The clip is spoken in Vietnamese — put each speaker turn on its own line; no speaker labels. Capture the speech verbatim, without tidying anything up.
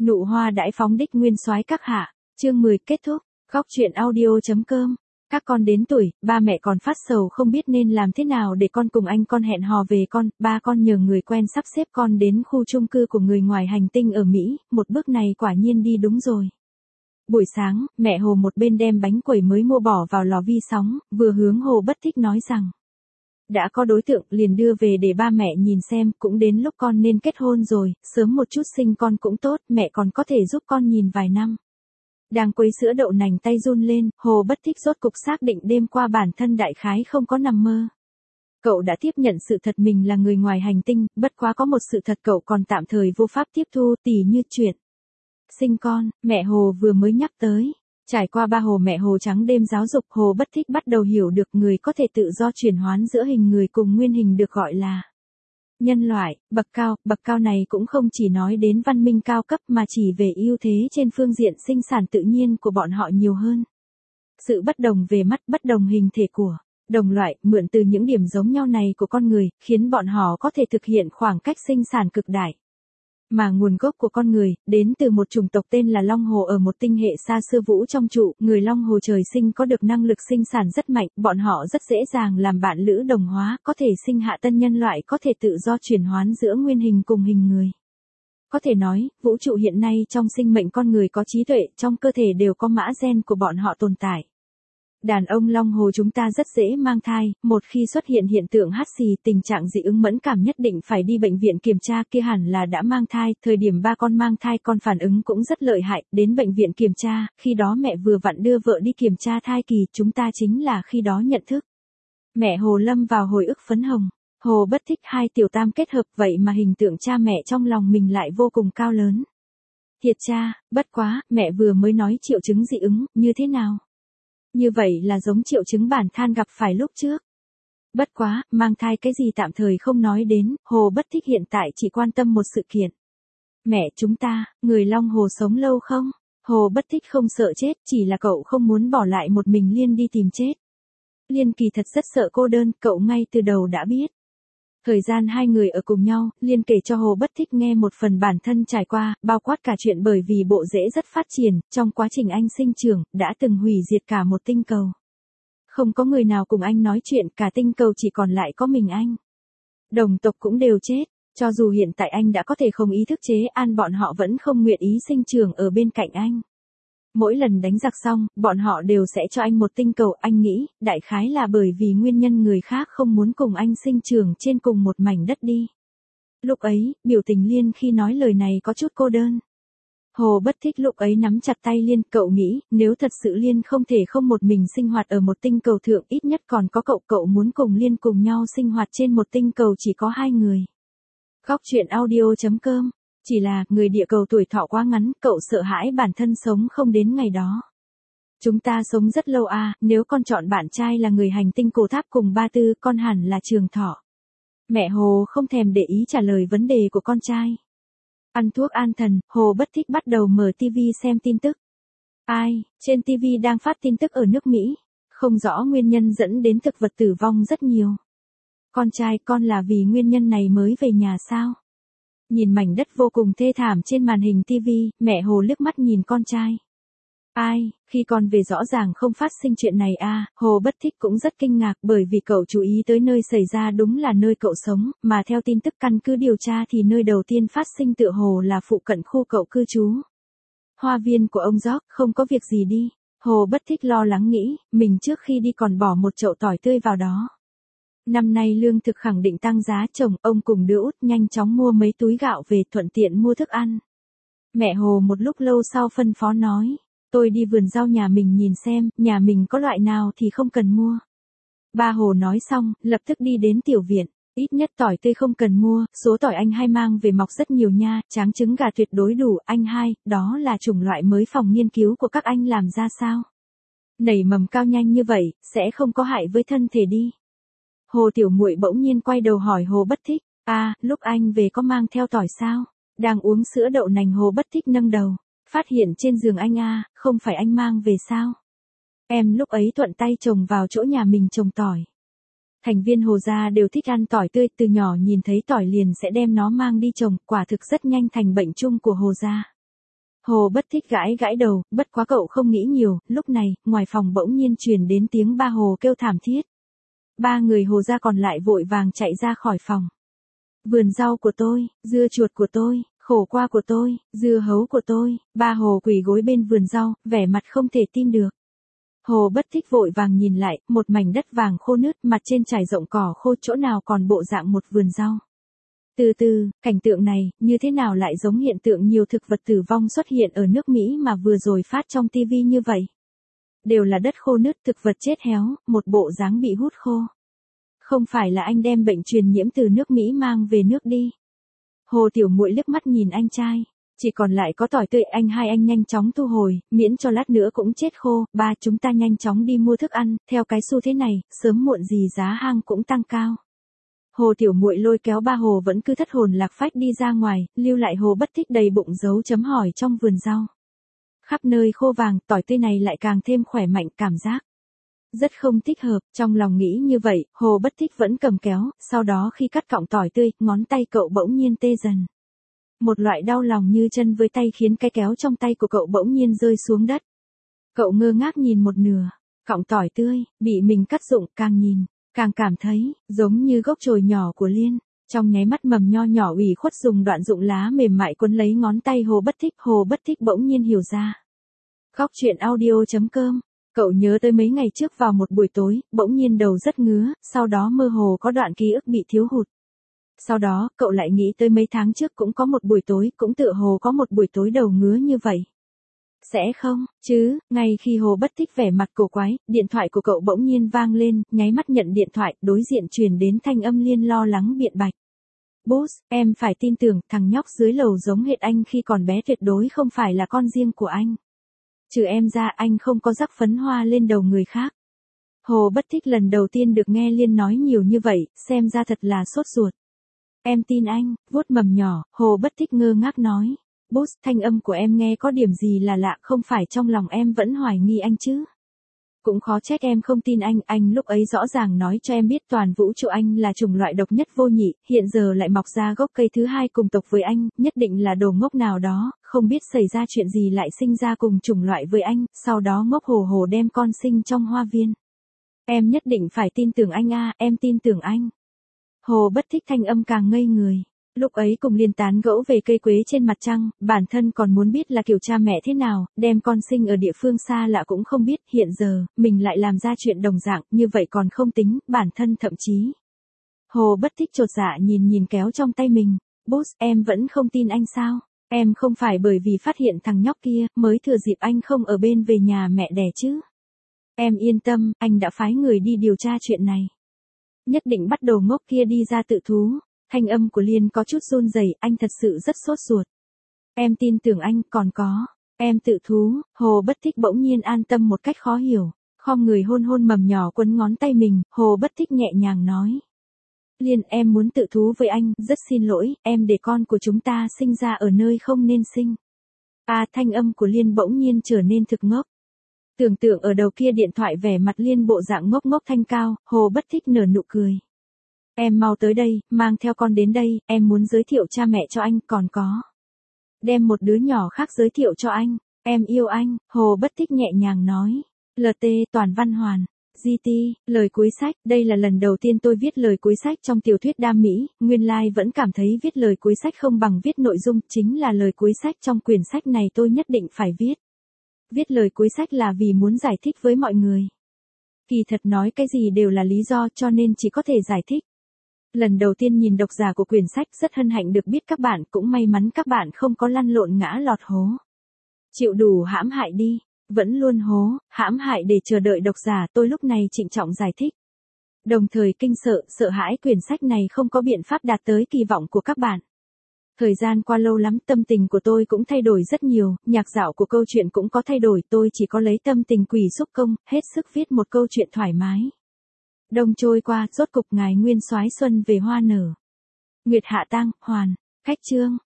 Nụ hoa đãi phóng đích nguyên soái các hạ, chương mười kết thúc, góc truyện audio.com. Các con đến tuổi, ba mẹ còn phát sầu không biết nên làm thế nào để con cùng anh con hẹn hò về con, ba con nhờ người quen sắp xếp con đến khu chung cư của người ngoài hành tinh ở Mỹ, một bước này quả nhiên đi đúng rồi. Buổi sáng, mẹ Hồ một bên đem bánh quẩy mới mua bỏ vào lò vi sóng, vừa hướng Hồ Bất Thích nói rằng. Đã có đối tượng liền đưa về để ba mẹ nhìn xem, cũng đến lúc con nên kết hôn rồi, sớm một chút sinh con cũng tốt, mẹ còn có thể giúp con nhìn vài năm. Đang quấy sữa đậu nành tay run lên, Hồ Bất Thích rốt cục xác định đêm qua bản thân đại khái không có nằm mơ. Cậu đã tiếp nhận sự thật mình là người ngoài hành tinh, bất quá có một sự thật cậu còn tạm thời vô pháp tiếp thu, tỉ như chuyện sinh con, mẹ Hồ vừa mới nhắc tới. Trải qua ba Hồ mẹ Hồ trắng đêm giáo dục, Hồ Bất Thích bắt đầu hiểu được người có thể tự do chuyển hoán giữa hình người cùng nguyên hình được gọi là nhân loại, bậc cao. Bậc cao này cũng không chỉ nói đến văn minh cao cấp mà chỉ về ưu thế trên phương diện sinh sản tự nhiên của bọn họ nhiều hơn. Sự bất đồng về mắt, bất đồng hình thể của đồng loại, mượn từ những điểm giống nhau này của con người, khiến bọn họ có thể thực hiện khoảng cách sinh sản cực đại. Mà nguồn gốc của con người, đến từ một chủng tộc tên là Long Hồ ở một tinh hệ xa xưa vũ trong trụ, người Long Hồ trời sinh có được năng lực sinh sản rất mạnh, bọn họ rất dễ dàng làm bạn lữ đồng hóa, có thể sinh hạ tân nhân loại có thể tự do chuyển hoán giữa nguyên hình cùng hình người. Có thể nói, vũ trụ hiện nay trong sinh mệnh con người có trí tuệ, trong cơ thể đều có mã gen của bọn họ tồn tại. Đàn ông Long Hồ chúng ta rất dễ mang thai, một khi xuất hiện hiện tượng hắt xì, tình trạng dị ứng mẫn cảm nhất định phải đi bệnh viện kiểm tra, kia hẳn là đã mang thai, thời điểm ba con mang thai con phản ứng cũng rất lợi hại, đến bệnh viện kiểm tra, khi đó mẹ vừa vặn đưa vợ đi kiểm tra thai kỳ, chúng ta chính là khi đó nhận thức. Mẹ Hồ lâm vào hồi ức phấn hồng, Hồ Bất Thích hai tiểu tam kết hợp vậy mà hình tượng cha mẹ trong lòng mình lại vô cùng cao lớn. Thiệt cha, bất quá, mẹ vừa mới nói triệu chứng dị ứng, như thế nào? Như vậy là giống triệu chứng bản than gặp phải lúc trước. Bất quá, mang thai cái gì tạm thời không nói đến, Hồ Bất Thích hiện tại chỉ quan tâm một sự kiện. Mẹ chúng ta, người Long Hồ sống lâu không? Hồ Bất Thích không sợ chết, chỉ là cậu không muốn bỏ lại một mình Liên đi tìm chết. Liên kỳ thật rất sợ cô đơn, cậu ngay từ đầu đã biết. Thời gian hai người ở cùng nhau, Liên kể cho Hồ Bất Thích nghe một phần bản thân trải qua, bao quát cả chuyện bởi vì bộ rễ rất phát triển, trong quá trình anh sinh trưởng, đã từng hủy diệt cả một tinh cầu. Không có người nào cùng anh nói chuyện, cả tinh cầu chỉ còn lại có mình anh. Đồng tộc cũng đều chết, cho dù hiện tại anh đã có thể không ý thức chế an bọn họ vẫn không nguyện ý sinh trưởng ở bên cạnh anh. Mỗi lần đánh giặc xong, bọn họ đều sẽ cho anh một tinh cầu, anh nghĩ, đại khái là bởi vì nguyên nhân người khác không muốn cùng anh sinh trưởng trên cùng một mảnh đất đi. Lúc ấy, biểu tình Liên khi nói lời này có chút cô đơn. Hồ Bất Thích lúc ấy nắm chặt tay Liên, cậu nghĩ, nếu thật sự Liên không thể không một mình sinh hoạt ở một tinh cầu thượng, ít nhất còn có cậu, cậu muốn cùng Liên cùng nhau sinh hoạt trên một tinh cầu chỉ có hai người. Góc truyện audio.com. Chỉ là, người địa cầu tuổi thọ quá ngắn, cậu sợ hãi bản thân sống không đến ngày đó. Chúng ta sống rất lâu à, nếu con chọn bạn trai là người hành tinh cổ tháp cùng ba tư, con hẳn là trường thọ. Mẹ Hồ không thèm để ý trả lời vấn đề của con trai. Ăn thuốc an thần, Hồ Bất Thích bắt đầu mở tivi xem tin tức. Ai, trên tivi đang phát tin tức ở nước Mỹ. Không rõ nguyên nhân dẫn đến thực vật tử vong rất nhiều. Con trai, con là vì nguyên nhân này mới về nhà sao? Nhìn mảnh đất vô cùng thê thảm trên màn hình tivi, mẹ Hồ liếc mắt nhìn con trai. Ai, khi con về rõ ràng không phát sinh chuyện này à, Hồ Bất Thích cũng rất kinh ngạc bởi vì cậu chú ý tới nơi xảy ra đúng là nơi cậu sống, mà theo tin tức căn cứ điều tra thì nơi đầu tiên phát sinh tựa hồ là phụ cận khu cậu cư trú. Hoa viên của ông George, không có việc gì đi. Hồ Bất Thích lo lắng nghĩ, mình trước khi đi còn bỏ một chậu tỏi tươi vào đó. Năm nay lương thực khẳng định tăng giá, chồng ông cùng đứa út nhanh chóng mua mấy túi gạo về thuận tiện mua thức ăn. Mẹ Hồ một lúc lâu sau phân phó nói, tôi đi vườn rau nhà mình nhìn xem, nhà mình có loại nào thì không cần mua. Ba Hồ nói xong, lập tức đi đến tiểu viện, ít nhất tỏi tươi không cần mua, số tỏi anh hai mang về mọc rất nhiều nha, tráng trứng gà tuyệt đối đủ, anh hai, đó là chủng loại mới phòng nghiên cứu của các anh làm ra sao? Nảy mầm cao nhanh như vậy, sẽ không có hại với thân thể đi. Hồ Tiểu Muội bỗng nhiên quay đầu hỏi Hồ Bất Thích, à, lúc anh về có mang theo tỏi sao? Đang uống sữa đậu nành Hồ Bất Thích nâng đầu, phát hiện trên giường anh à, không phải anh mang về sao? Em lúc ấy thuận tay trồng vào chỗ nhà mình trồng tỏi. Thành viên Hồ gia đều thích ăn tỏi tươi, từ nhỏ nhìn thấy tỏi liền sẽ đem nó mang đi trồng, quả thực rất nhanh thành bệnh chung của Hồ gia. Hồ Bất Thích gãi gãi đầu, bất quá cậu không nghĩ nhiều, lúc này, ngoài phòng bỗng nhiên truyền đến tiếng ba Hồ kêu thảm thiết. Ba người Hồ gia còn lại vội vàng chạy ra khỏi phòng. Vườn rau của tôi, dưa chuột của tôi, khổ qua của tôi, dưa hấu của tôi, ba Hồ quỳ gối bên vườn rau, vẻ mặt không thể tin được. Hồ Bất Thích vội vàng nhìn lại, một mảnh đất vàng khô nứt, mặt trên trải rộng cỏ khô, chỗ nào còn bộ dạng một vườn rau. Từ từ, cảnh tượng này, như thế nào lại giống hiện tượng nhiều thực vật tử vong xuất hiện ở nước Mỹ mà vừa rồi phát trong tivi như vậy? Đều là đất khô nứt, thực vật chết héo, một bộ dáng bị hút khô. Không phải là anh đem bệnh truyền nhiễm từ nước Mỹ mang về nước đi. Hồ Tiểu Muội liếc mắt nhìn anh trai. Chỉ còn lại có tỏi tươi, anh hai anh nhanh chóng thu hồi, miễn cho lát nữa cũng chết khô. Ba chúng ta nhanh chóng đi mua thức ăn, theo cái xu thế này, sớm muộn gì giá hang cũng tăng cao. Hồ Tiểu Muội lôi kéo ba Hồ vẫn cứ thất hồn lạc phách đi ra ngoài, lưu lại Hồ Bất Thích đầy bụng dấu chấm hỏi trong vườn rau. Khắp nơi khô vàng, tỏi tươi này lại càng thêm khỏe mạnh cảm giác. Rất không thích hợp, trong lòng nghĩ như vậy, Hồ Bất Thích vẫn cầm kéo, sau đó khi cắt cọng tỏi tươi, ngón tay cậu bỗng nhiên tê dần. Một loại đau lòng như chân với tay khiến cái kéo trong tay của cậu bỗng nhiên rơi xuống đất. Cậu ngơ ngác nhìn một nửa, cọng tỏi tươi, bị mình cắt rụng, càng nhìn, càng cảm thấy, giống như gốc chồi nhỏ của Liên. Trong nháy mắt mầm nho nhỏ ủy khuất dùng đoạn rụng lá mềm mại quấn lấy ngón tay Hồ Bất Thích. Hồ Bất Thích bỗng nhiên hiểu ra. Góc truyện audio chấm com. Cậu nhớ tới mấy ngày trước vào một buổi tối, bỗng nhiên đầu rất ngứa, sau đó mơ hồ có đoạn ký ức bị thiếu hụt. Sau đó, cậu lại nghĩ tới mấy tháng trước cũng có một buổi tối, cũng tựa hồ có một buổi tối đầu ngứa như vậy. Sẽ không, chứ, ngay khi Hồ Bất Thích vẻ mặt cổ quái, điện thoại của cậu bỗng nhiên vang lên, nháy mắt nhận điện thoại, đối diện truyền đến thanh âm Liên lo lắng biện bạch. Boss, em phải tin tưởng, thằng nhóc dưới lầu giống hệt anh khi còn bé tuyệt đối không phải là con riêng của anh. Trừ em ra anh không có rắc phấn hoa lên đầu người khác. Hồ Bất Thích lần đầu tiên được nghe Liên nói nhiều như vậy, xem ra thật là sốt ruột. Em tin anh, vuốt mầm nhỏ, Hồ Bất Thích ngơ ngác nói. Boss, thanh âm của em nghe có điểm gì là lạ, không phải trong lòng em vẫn hoài nghi anh chứ? Cũng khó trách em không tin anh, anh lúc ấy rõ ràng nói cho em biết toàn vũ trụ anh là chủng loại độc nhất vô nhị, hiện giờ lại mọc ra gốc cây thứ hai cùng tộc với anh, nhất định là đồ ngốc nào đó, không biết xảy ra chuyện gì lại sinh ra cùng chủng loại với anh, sau đó ngốc hồ hồ đem con sinh trong hoa viên. Em nhất định phải tin tưởng anh a, em tin tưởng anh. Hồ Bất Thích thanh âm càng ngây người. Lúc ấy cùng Liên tán gẫu về cây quế trên mặt trăng, bản thân còn muốn biết là kiểu cha mẹ thế nào, đem con sinh ở địa phương xa lạ cũng không biết, hiện giờ, mình lại làm ra chuyện đồng dạng, như vậy còn không tính, bản thân thậm chí. Hồ Bất Thích chột dạ nhìn nhìn kéo trong tay mình, boss, em vẫn không tin anh sao? Em không phải bởi vì phát hiện thằng nhóc kia, mới thừa dịp anh không ở bên về nhà mẹ đẻ chứ? Em yên tâm, anh đã phái người đi điều tra chuyện này. Nhất định bắt đồ ngốc kia đi ra tự thú. Thanh âm của Liên có chút run rẩy, anh thật sự rất sốt ruột. Em tin tưởng anh, còn có, em tự thú. Hồ Bất Thích bỗng nhiên an tâm một cách khó hiểu, khom người hôn hôn mầm nhỏ quấn ngón tay mình, Hồ Bất Thích nhẹ nhàng nói. Liên, em muốn tự thú với anh, rất xin lỗi, em để con của chúng ta sinh ra ở nơi không nên sinh. À, thanh âm của Liên bỗng nhiên trở nên thực ngốc. Tưởng tượng ở đầu kia điện thoại vẻ mặt Liên bộ dạng ngốc ngốc thanh cao, Hồ Bất Thích nở nụ cười. Em mau tới đây, mang theo con đến đây, em muốn giới thiệu cha mẹ cho anh, còn có. Đem một đứa nhỏ khác giới thiệu cho anh, em yêu anh, Hồ Bất Thích nhẹ nhàng nói. lờ tê, Toàn Văn Hoàn. giê tê, lời cuối sách, đây là lần đầu tiên tôi viết lời cuối sách trong tiểu thuyết đam mỹ, nguyên lai like vẫn cảm thấy viết lời cuối sách không bằng viết nội dung, chính là lời cuối sách trong quyển sách này tôi nhất định phải viết. Viết lời cuối sách là vì muốn giải thích với mọi người. Kỳ thật nói cái gì đều là lý do cho nên chỉ có thể giải thích. Lần đầu tiên nhìn độc giả của quyển sách rất hân hạnh được biết các bạn, cũng may mắn các bạn không có lăn lộn ngã lọt hố. Chịu đủ hãm hại đi, vẫn luôn hố, hãm hại để chờ đợi độc giả, tôi lúc này trịnh trọng giải thích. Đồng thời kinh sợ, sợ hãi quyển sách này không có biện pháp đạt tới kỳ vọng của các bạn. Thời gian qua lâu lắm, tâm tình của tôi cũng thay đổi rất nhiều, nhạc dạo của câu chuyện cũng có thay đổi, tôi chỉ có lấy tâm tình quỷ xúc công, hết sức viết một câu chuyện thoải mái. Đông trôi qua, rốt cục ngài nguyên soái xuân về hoa nở. Nguyệt hạ tang, hoàn, khách chương.